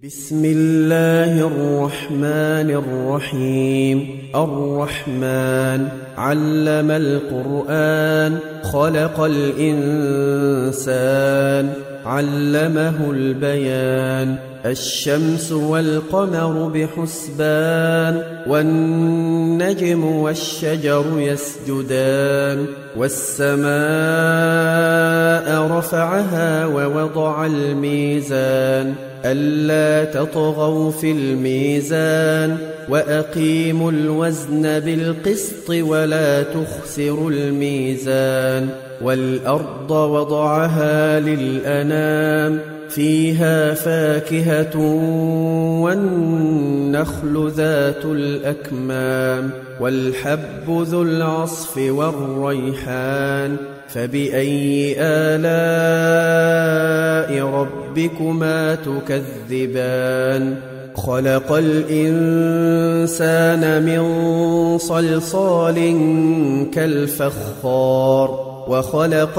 بسم الله الرحمن الرحيم. الرحمن علم القرآن، خلق الإنسان، علمه البيان. الشمس والقمر بحسبان، والنجم والشجر يسجدان. والسماء رفعها ووضع الميزان، ألا تطغوا في الميزان، وأقيموا الوزن بالقسط ولا تخسروا الميزان. والأرض وضعها للأنام، فيها فاكهة والنخل ذات الأكمام، والحب ذو العصف والريحان. فبأي آلاء ربكما تكذبان؟ خلق الإنسان من صلصال كالفخار، وخلق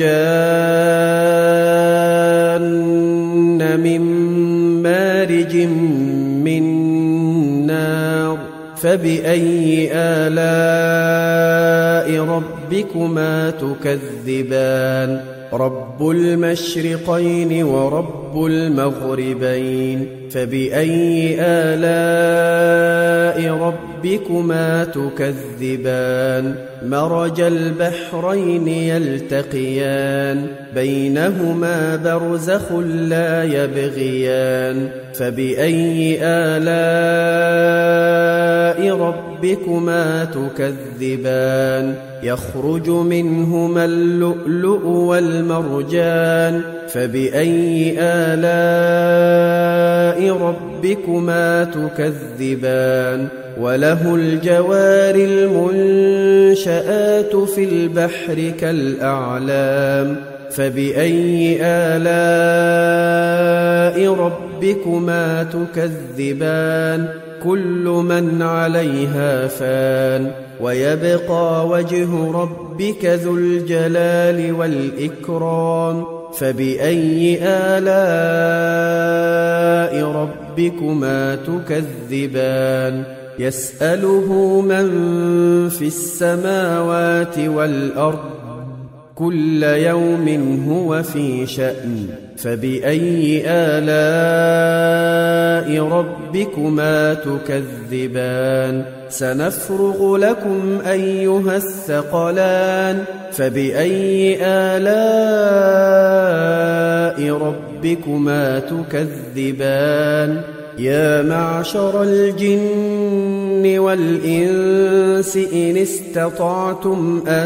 الجان من مارج من نار. فبأي آلاء ربكما تكذبان؟ رب المشرقين ورب المغربين. فبأي آلاء ربكما تكذبان؟ مرج البحرين يلتقيان، بينهما برزخ لا يبغيان. فبأي آلاء ربكما تكذبان؟ يخرج منهما اللؤلؤ والمرجان. فبأي آلاء ربكما تكذبان؟ وله الجوار المنشآت في البحر كالأعلام. فبأي آلاء ربكما تكذبان؟ كل من عليها فان، ويبقى وجه ربك ذو الجلال والإكرام. فبأي آلاء ربكما تكذبان؟ يسأله من في السماوات والأرض، كل يوم هو في شأن. فبأي آلاء ربكما تكذبان؟ سنفرغ لكم أيها الثقلان. فبأي آلاء ربكما تكذبان؟ يا معشر الجن والإنس إن استطعتم أن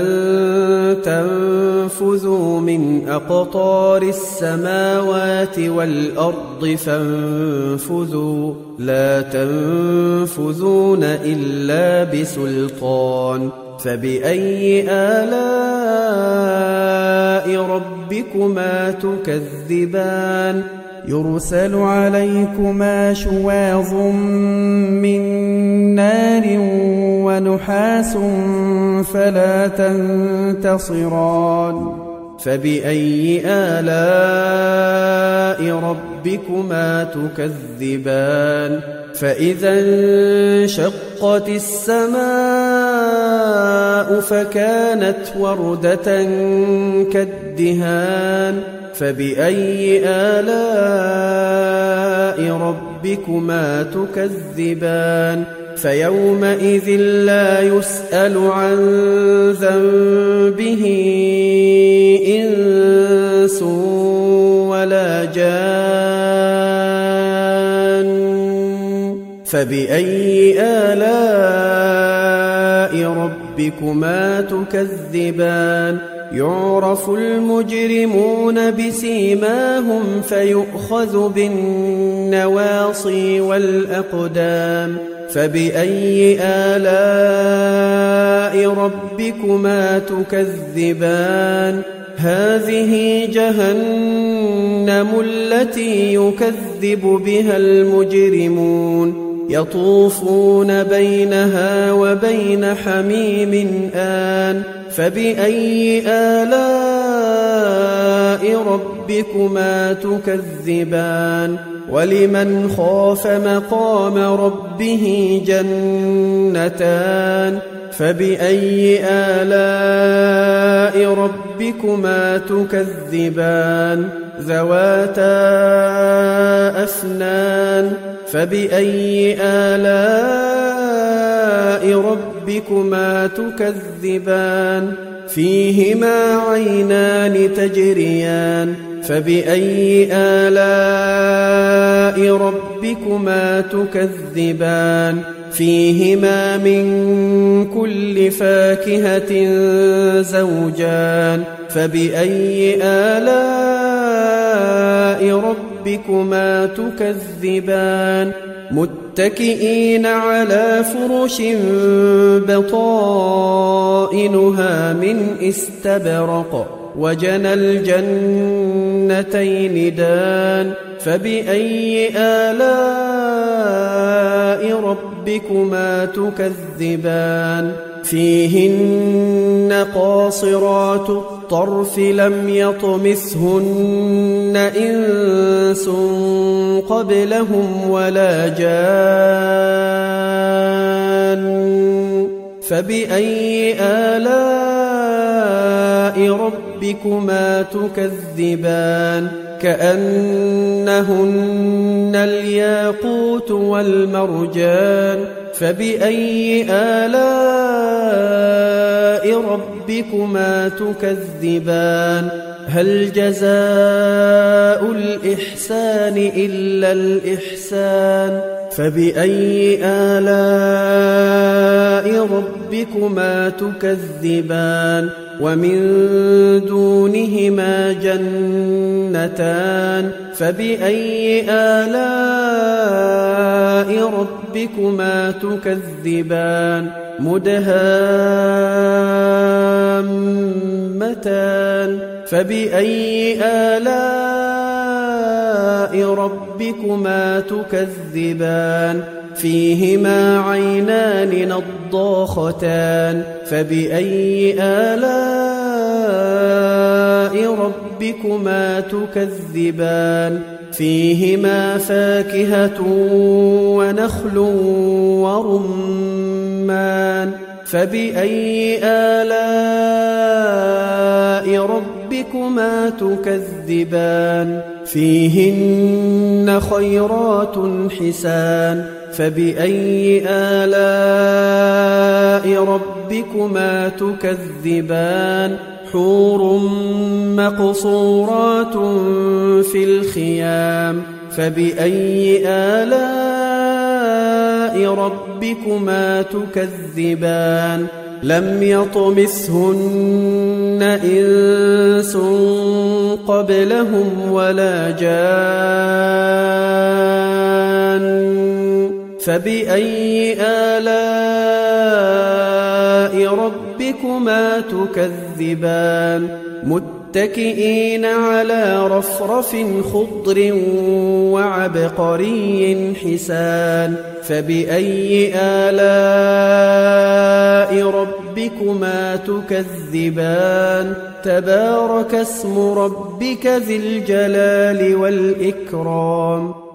تنفذوا من أقطار السماوات والأرض فانفذوا، لا تنفذون إلا بسلطان. فبأي آلاء ربكما تكذبان؟ يرسل عليكما شواظ من نار ونحاس فلا تنتصران. فبأي آلاء ربكما تكذبان؟ فإذا انشقت السماء فكانت وردة كالدهان. فبأي آلاء ربكما تكذبان؟ فيومئذ لا يسأل عن ذنبه إنس ولا جان. فبأي آلاء ربكما تكذبان؟ يعرف المجرمون بسيماهم فيؤخذ بالنواصي والأقدام. فبأي آلاء ربكما تكذبان؟ هذه جهنم التي يكذب بها المجرمون، يطوفون بينها وبين حميم آن. فبأي آلاء ربكما تكذبان؟ ولمن خاف مقام ربه جنتان فبأي آلاء ربكما تكذبان ذواتا أفنان فبأي آلاء ربكما تكذبان فيهما عينان تجريان فبأي آلاء ربكما تكذبان فيهما من كل فاكهة زوجان فبأي آلاء ربكما تكذبان متكئين على فرش بطائنها من استبرق وجنى الجنتين دان فبأي آلاء ربكما تكذبان فيهن قاصرات الطرف لم يطمثهن إنس قبلهم ولا جان فبأي آلاء ربكما تكذبان كأنهن الياقوت والمرجان فبأي آلاء ربكما تكذبان هل جزاء الإحسان إلا الإحسان فبأي آلاء ربكما تكذبان ومن دونهما جنتان فبأي آلاء ربكما تكذبان مدهامتان فبأي آلاء ربكما تكذبان فيهما عينان نضاختان فبأي آلاء ربكما تكذبان فيهما فاكهة ونخل ورمان فبأي آلاء ربكما تكذبان فيهن خيرات حسان فبأي آلاء ربكما تكذبان حور مقصورات في الخيام فبأي آلاء ربكما تكذبان لم يطمثهن إنس قبلهم ولا جان فبأي آلاء ربكما تكذبان متكئين على رفرف خضر وعبقري حسان فبأي آلاء ربكما تكذبان تبارك اسم ربك ذي الجلال والإكرام